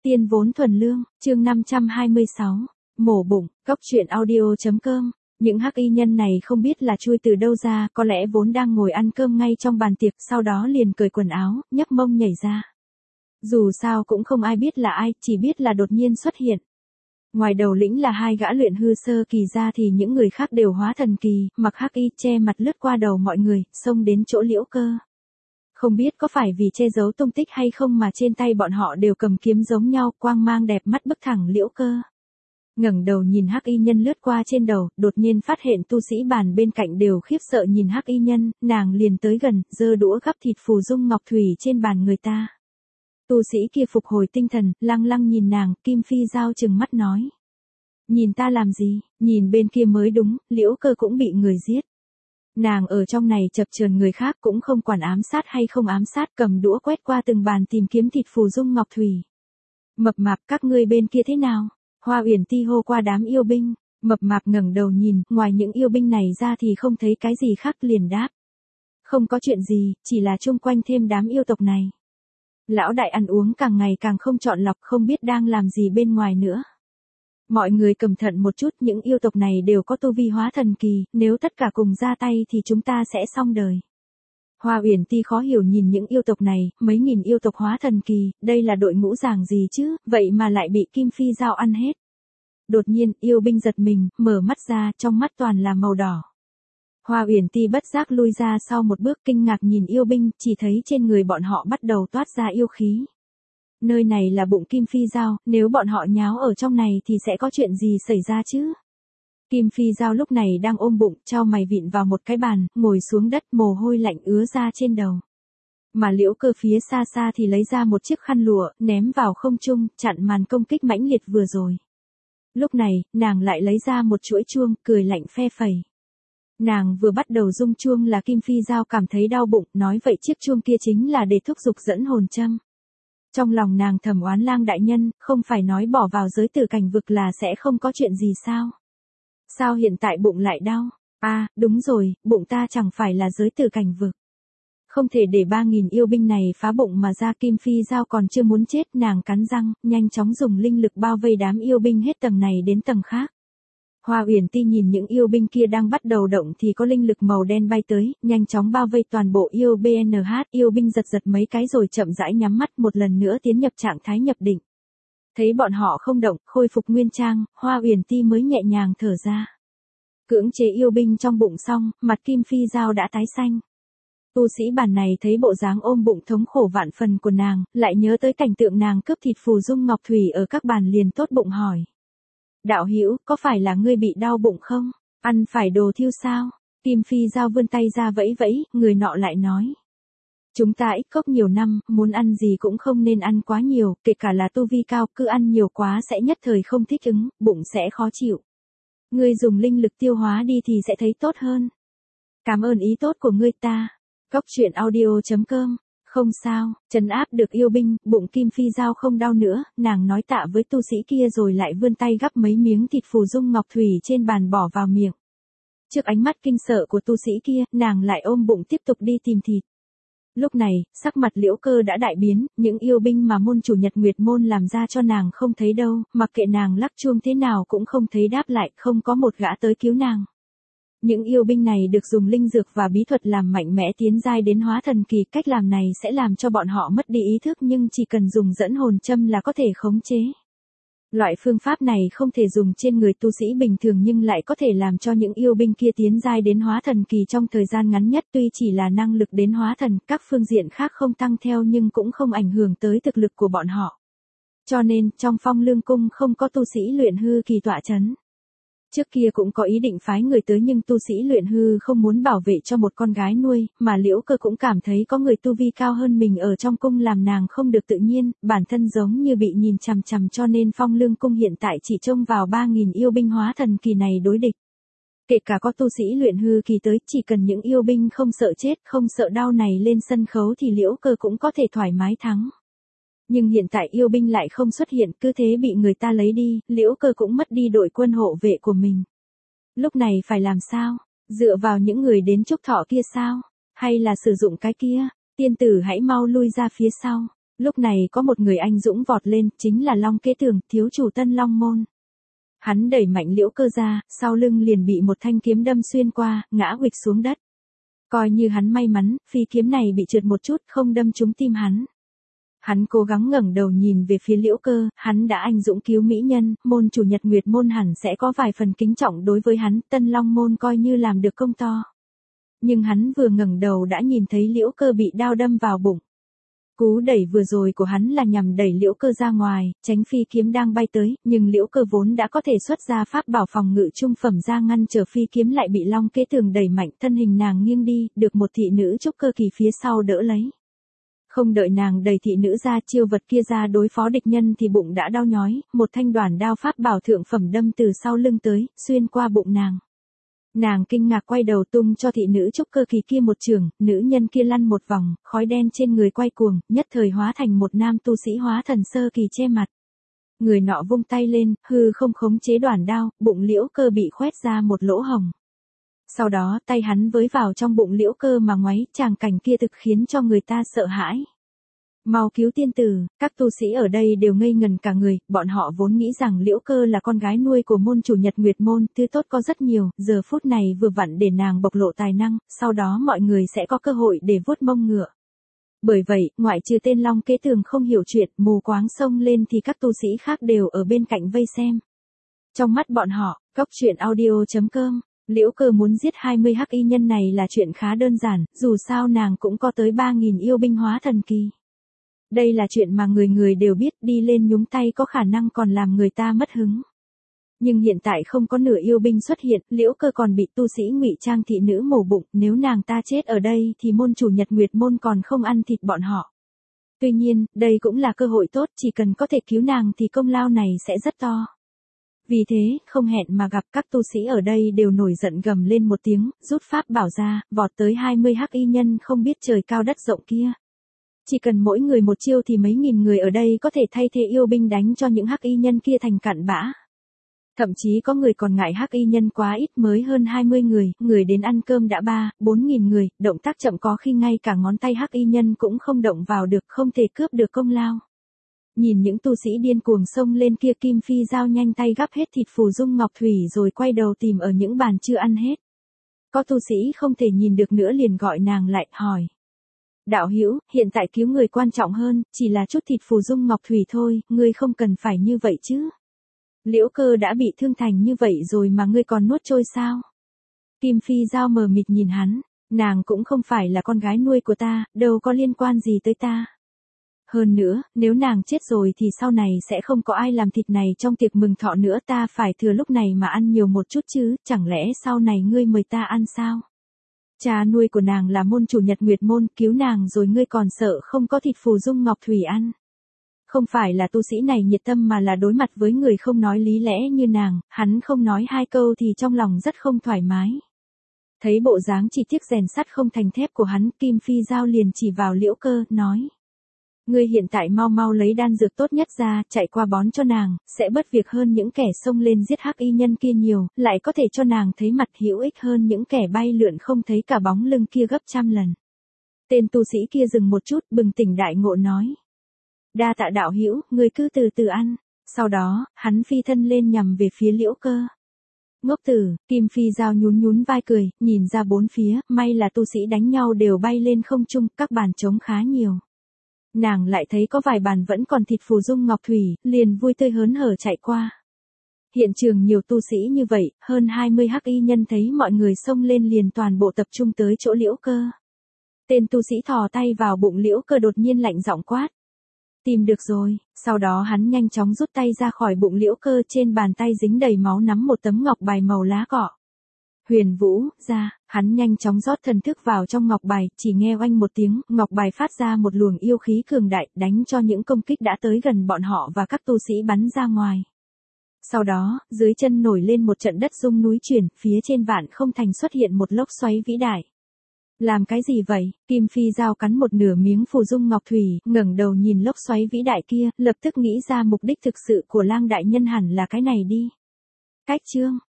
Tiên vốn thuần lương, chương 526, mổ bụng, cóc truyện audio.com. Những hắc y nhân này không biết là chui từ đâu ra, có lẽ vốn đang ngồi ăn cơm ngay trong bàn tiệc, sau đó liền cởi quần áo, nhấc mông nhảy ra. Dù sao cũng không ai biết là ai, chỉ biết là đột nhiên xuất hiện. Ngoài đầu lĩnh là hai gã luyện hư sơ kỳ ra thì những người khác đều hóa thần kỳ, mặc hắc y che mặt lướt qua đầu mọi người, xông đến chỗ Liễu Cơ. Không biết có phải vì che giấu tung tích hay không mà trên tay bọn họ đều cầm kiếm giống nhau, quang mang đẹp mắt bức thẳng Liễu Cơ. Ngẩng đầu nhìn hắc y nhân lướt qua trên đầu, đột nhiên phát hiện tu sĩ bàn bên cạnh đều khiếp sợ nhìn hắc y nhân, nàng liền tới gần, giơ đũa gắp thịt phù dung ngọc thủy trên bàn người ta. Tu sĩ kia phục hồi tinh thần, lăng lăng nhìn nàng, Kim Phi Giao trừng mắt nói. Nhìn ta làm gì, nhìn bên kia mới đúng, Liễu Cơ cũng bị người giết. Nàng ở trong này chập chờn người khác cũng không quản ám sát hay không ám sát, cầm đũa quét qua từng bàn tìm kiếm thịt phù dung ngọc thủy. Mập mạp, các ngươi bên kia thế nào? Hoa Uyển Ti hô qua đám yêu binh, mập mạp ngẩng đầu nhìn, ngoài những yêu binh này ra thì không thấy cái gì khác, liền đáp. Không có chuyện gì, chỉ là chung quanh thêm đám yêu tộc này. Lão đại ăn uống càng ngày càng không chọn lọc, không biết đang làm gì bên ngoài nữa. Mọi người cẩn thận một chút, những yêu tộc này đều có tu vi hóa thần kỳ, nếu tất cả cùng ra tay thì chúng ta sẽ xong đời. Hoa Uyển Ti khó hiểu nhìn những yêu tộc này, mấy nghìn yêu tộc hóa thần kỳ, đây là đội ngũ giảng gì chứ, vậy mà lại bị Kim Phi Giao ăn hết. Đột nhiên, yêu binh giật mình, mở mắt ra, trong mắt toàn là màu đỏ. Hoa Uyển Ti bất giác lui ra sau một bước, kinh ngạc nhìn yêu binh, chỉ thấy trên người bọn họ bắt đầu toát ra yêu khí. Nơi này là bụng Kim Phi Giao, nếu bọn họ nháo ở trong này thì sẽ có chuyện gì xảy ra chứ? Kim Phi Giao lúc này đang ôm bụng, chau mày vịn vào một cái bàn, ngồi xuống đất, mồ hôi lạnh ứa ra trên đầu. Mà Liễu Cơ phía xa xa thì lấy ra một chiếc khăn lụa, ném vào không trung, chặn màn công kích mãnh liệt vừa rồi. Lúc này, nàng lại lấy ra một chuỗi chuông, cười lạnh phe phẩy. Nàng vừa bắt đầu rung chuông là Kim Phi Giao cảm thấy đau bụng, nói vậy chiếc chuông kia chính là để thúc giục dẫn hồn châm. Trong lòng nàng thầm oán Lang đại nhân, không phải nói bỏ vào giới tử cảnh vực là sẽ không có chuyện gì sao? Sao hiện tại bụng lại đau? À, đúng rồi, bụng ta chẳng phải là giới tử cảnh vực. Không thể để 3.000 yêu binh này phá bụng mà ra. Kim Phi Giao còn chưa muốn chết, nàng cắn răng, nhanh chóng dùng linh lực bao vây đám yêu binh hết tầng này đến tầng khác. Hoa Uyển Ti nhìn những yêu binh kia đang bắt đầu động thì có linh lực màu đen bay tới, nhanh chóng bao vây toàn bộ yêu BNH, yêu binh giật giật mấy cái rồi chậm rãi nhắm mắt một lần nữa tiến nhập trạng thái nhập định. Thấy bọn họ không động, khôi phục nguyên trang, Hoa Uyển Ti mới nhẹ nhàng thở ra. Cưỡng chế yêu binh trong bụng xong, mặt Kim Phi Giao đã tái xanh. Tu sĩ bàn này thấy bộ dáng ôm bụng thống khổ vạn phần của nàng, lại nhớ tới cảnh tượng nàng cướp thịt phù dung ngọc thủy ở các bàn liền tốt bụng hỏi. Đạo hữu, có phải là ngươi bị đau bụng không? Ăn phải đồ thiêu sao? Kim Phi Giao vươn tay ra vẫy vẫy, người nọ lại nói. Chúng ta ít cốc nhiều năm, muốn ăn gì cũng không nên ăn quá nhiều, kể cả là tu vi cao, cứ ăn nhiều quá sẽ nhất thời không thích ứng, bụng sẽ khó chịu. Ngươi dùng linh lực tiêu hóa đi thì sẽ thấy tốt hơn. Cảm ơn ý tốt của ngươi ta. Cóc truyện audio.com. Không sao, trấn áp được yêu binh, bụng Kim Phi Giao không đau nữa, nàng nói tạ với tu sĩ kia rồi lại vươn tay gắp mấy miếng thịt phù dung ngọc thủy trên bàn bỏ vào miệng. Trước ánh mắt kinh sợ của tu sĩ kia, nàng lại ôm bụng tiếp tục đi tìm thịt. Lúc này, sắc mặt Liễu Cơ đã đại biến, những yêu binh mà môn chủ Nhật Nguyệt môn làm ra cho nàng không thấy đâu, mặc kệ nàng lắc chuông thế nào cũng không thấy đáp lại, không có một gã tới cứu nàng. Những yêu binh này được dùng linh dược và bí thuật làm mạnh mẽ tiến giai đến hóa thần kỳ, cách làm này sẽ làm cho bọn họ mất đi ý thức nhưng chỉ cần dùng dẫn hồn châm là có thể khống chế. Loại phương pháp này không thể dùng trên người tu sĩ bình thường nhưng lại có thể làm cho những yêu binh kia tiến giai đến hóa thần kỳ trong thời gian ngắn nhất, tuy chỉ là năng lực đến hóa thần, các phương diện khác không tăng theo nhưng cũng không ảnh hưởng tới thực lực của bọn họ. Cho nên, trong Phong Lương Cung không có tu sĩ luyện hư kỳ tọa chấn. Trước kia cũng có ý định phái người tới nhưng tu sĩ luyện hư không muốn bảo vệ cho một con gái nuôi, mà Liễu Cơ cũng cảm thấy có người tu vi cao hơn mình ở trong cung làm nàng không được tự nhiên, bản thân giống như bị nhìn chằm chằm cho nên Phong Lương Cung hiện tại chỉ trông vào 3.000 yêu binh hóa thần kỳ này đối địch. Kể cả có tu sĩ luyện hư kỳ tới, chỉ cần những yêu binh không sợ chết, không sợ đau này lên sân khấu thì Liễu Cơ cũng có thể thoải mái thắng. Nhưng hiện tại yêu binh lại không xuất hiện, cứ thế bị người ta lấy đi, Liễu Cơ cũng mất đi đội quân hộ vệ của mình. Lúc này phải làm sao? Dựa vào những người đến chúc thọ kia sao? Hay là sử dụng cái kia? Tiên tử hãy mau lui ra phía sau. Lúc này có một người anh dũng vọt lên, chính là Long Kế Tường, thiếu chủ Tân Long Môn. Hắn đẩy mạnh Liễu Cơ ra, sau lưng liền bị một thanh kiếm đâm xuyên qua, ngã huỵch xuống đất. Coi như hắn may mắn, phi kiếm này bị trượt một chút, không đâm trúng tim hắn. Hắn cố gắng ngẩng đầu nhìn về phía Liễu Cơ, hắn đã anh dũng cứu mỹ nhân, môn chủ Nhật Nguyệt môn hẳn sẽ có vài phần kính trọng đối với hắn, Tân Long môn coi như làm được công to. Nhưng hắn vừa ngẩng đầu đã nhìn thấy Liễu Cơ bị đao đâm vào bụng. Cú đẩy vừa rồi của hắn là nhằm đẩy Liễu Cơ ra ngoài, tránh phi kiếm đang bay tới, nhưng Liễu Cơ vốn đã có thể xuất ra pháp bảo phòng ngự trung phẩm ra ngăn trở phi kiếm lại bị Long Kế Tường đẩy mạnh, thân hình nàng nghiêng đi, được một thị nữ trúc cơ kỳ phía sau đỡ lấy. Không đợi nàng đẩy thị nữ ra chiêu vật kia ra đối phó địch nhân thì bụng đã đau nhói, một thanh đoản đao pháp bảo thượng phẩm đâm từ sau lưng tới, xuyên qua bụng nàng. Nàng kinh ngạc quay đầu tung cho thị nữ trúc cơ kỳ kia một chưởng, nữ nhân kia lăn một vòng, khói đen trên người quay cuồng, nhất thời hóa thành một nam tu sĩ hóa thần sơ kỳ che mặt. Người nọ vung tay lên, hư không khống chế đoản đao, bụng Liễu Cơ bị khoét ra một lỗ hồng. Sau đó tay hắn với vào trong bụng Liễu Cơ mà ngoáy, tràng cảnh kia thực khiến cho người ta sợ hãi. Mau cứu tiên tử, các tu sĩ ở đây đều ngây ngần cả người, bọn họ vốn nghĩ rằng Liễu Cơ là con gái nuôi của môn chủ Nhật Nguyệt môn, thứ tốt có rất nhiều, giờ phút này vừa vặn để nàng bộc lộ tài năng, sau đó mọi người sẽ có cơ hội để vuốt mông ngựa. Bởi vậy, ngoại trừ tên Long Kế Tường không hiểu chuyện, mù quáng xông lên thì các tu sĩ khác đều ở bên cạnh vây xem. Trong mắt bọn họ, coctruyện.audio.com, Liễu Cơ muốn giết 20 hắc y nhân này là chuyện khá đơn giản, dù sao nàng cũng có tới 3.000 yêu binh hóa thần kỳ. Đây là chuyện mà người người đều biết, đi lên nhúng tay có khả năng còn làm người ta mất hứng. Nhưng hiện tại không có nửa yêu binh xuất hiện, Liễu Cơ còn bị tu sĩ ngụy trang thị nữ mổ bụng, nếu nàng ta chết ở đây thì môn chủ Nhật Nguyệt môn còn không ăn thịt bọn họ. Tuy nhiên, đây cũng là cơ hội tốt, chỉ cần có thể cứu nàng thì công lao này sẽ rất to. Vì thế, không hẹn mà gặp các tu sĩ ở đây đều nổi giận gầm lên một tiếng, rút pháp bảo ra, vọt tới 20 hắc y nhân không biết trời cao đất rộng kia. Chỉ cần mỗi người một chiêu thì mấy nghìn người ở đây có thể thay thế yêu binh đánh cho những hắc y nhân kia thành cặn bã. Thậm chí có người còn ngại hắc y nhân quá ít mới hơn 20 người đến ăn cơm đã 3-4 nghìn người, động tác chậm có khi ngay cả ngón tay hắc y nhân cũng không động vào được, không thể cướp được công lao. Nhìn những tu sĩ điên cuồng xông lên kia, Kim Phi Giao nhanh tay gắp hết thịt phù dung ngọc thủy rồi quay đầu tìm ở những bàn chưa ăn hết. Có tu sĩ không thể nhìn được nữa liền gọi nàng lại, hỏi. Đạo hữu, hiện tại cứu người quan trọng hơn, chỉ là chút thịt phù dung ngọc thủy thôi, ngươi không cần phải như vậy chứ. Liễu Cơ đã bị thương thành như vậy rồi mà ngươi còn nuốt trôi sao? Kim Phi Giao mờ mịt nhìn hắn, nàng cũng không phải là con gái nuôi của ta, đâu có liên quan gì tới ta. Hơn nữa, nếu nàng chết rồi thì sau này sẽ không có ai làm thịt này trong tiệc mừng thọ nữa, ta phải thừa lúc này mà ăn nhiều một chút chứ, chẳng lẽ sau này ngươi mời ta ăn sao? Cha nuôi của nàng là môn chủ Nhật Nguyệt môn, cứu nàng rồi ngươi còn sợ không có thịt phù dung ngọc thủy ăn. Không phải là tu sĩ này nhiệt tâm mà là đối mặt với người không nói lý lẽ như nàng, hắn không nói hai câu thì trong lòng rất không thoải mái. Thấy bộ dáng chỉ tiếc rèn sắt không thành thép của hắn, Kim Phi Giao liền chỉ vào Liễu Cơ, nói. Ngươi hiện tại mau lấy đan dược tốt nhất ra, chạy qua bón cho nàng, sẽ bớt việc hơn những kẻ xông lên giết hắc y nhân kia nhiều, lại có thể cho nàng thấy mặt hữu ích hơn những kẻ bay lượn không thấy cả bóng lưng kia gấp trăm lần. Tên tu sĩ kia dừng một chút, bừng tỉnh đại ngộ nói. Đa tạ đạo hữu, ngươi cứ từ từ ăn. Sau đó, hắn phi thân lên nhằm về phía Liễu Cơ. Ngốc tử, Kim Phi Giao nhún vai cười, nhìn ra bốn phía, may là tu sĩ đánh nhau đều bay lên không trung, các bàn trống khá nhiều. Nàng lại thấy có vài bàn vẫn còn thịt phù dung ngọc thủy, liền vui tươi hớn hở chạy qua. Hiện trường nhiều tu sĩ như vậy, hơn 20 hắc y nhân thấy mọi người xông lên liền toàn bộ tập trung tới chỗ Liễu Cơ. Tên tu sĩ thò tay vào bụng Liễu Cơ đột nhiên lạnh giọng quát. Tìm được rồi, sau đó hắn nhanh chóng rút tay ra khỏi bụng Liễu Cơ, trên bàn tay dính đầy máu nắm một tấm ngọc bài màu lá cọ. Huyền Vũ, ra, hắn nhanh chóng rót thần thức vào trong ngọc bài, chỉ nghe oanh một tiếng, ngọc bài phát ra một luồng yêu khí cường đại, đánh cho những công kích đã tới gần bọn họ và các tu sĩ bắn ra ngoài. Sau đó, dưới chân nổi lên một trận đất rung núi chuyển, phía trên Vạn Không Thành xuất hiện một lốc xoáy vĩ đại. Làm cái gì vậy? Kim Phi Giao cắn một nửa miếng phù dung ngọc thủy, ngẩng đầu nhìn lốc xoáy vĩ đại kia, lập tức nghĩ ra mục đích thực sự của Lang đại nhân hẳn là cái này đi. Cách chương